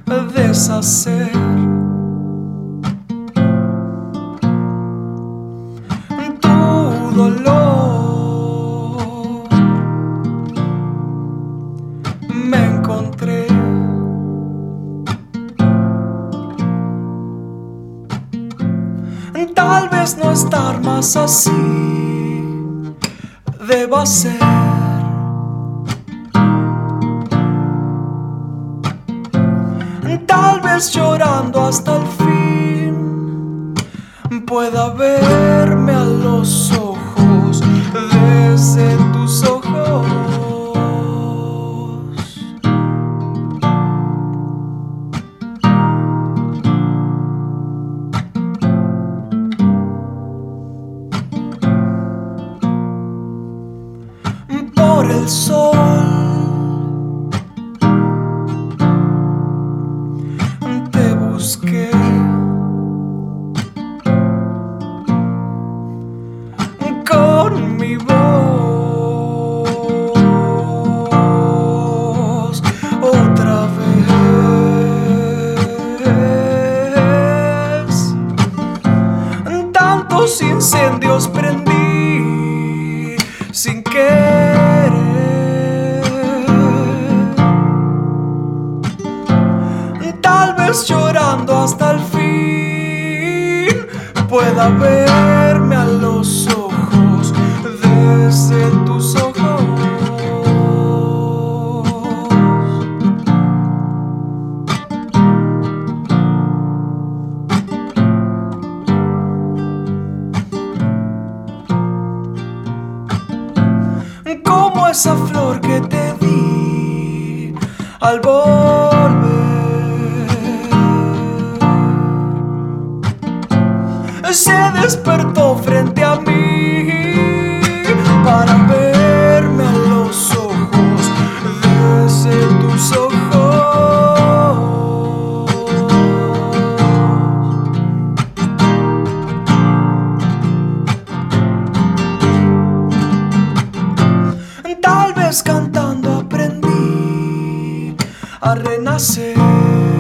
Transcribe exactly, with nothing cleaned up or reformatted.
deshacer tu dolor. Me encontré tal vez no estar más así deba ser. Tal vez llorando hasta el fin pueda verme a los ojos desde tus ojos. Por el sol te busqué, con mi voz otra vez. Tantos incendios prendí sin querer, tal vez llorando hasta el fin pueda verme a los ojos desde tus ojos. Como esa flor que te di al volver, se despertó frente a mí para verme a los ojos desde tus ojos. Tal vez cantando aprendí a renacer.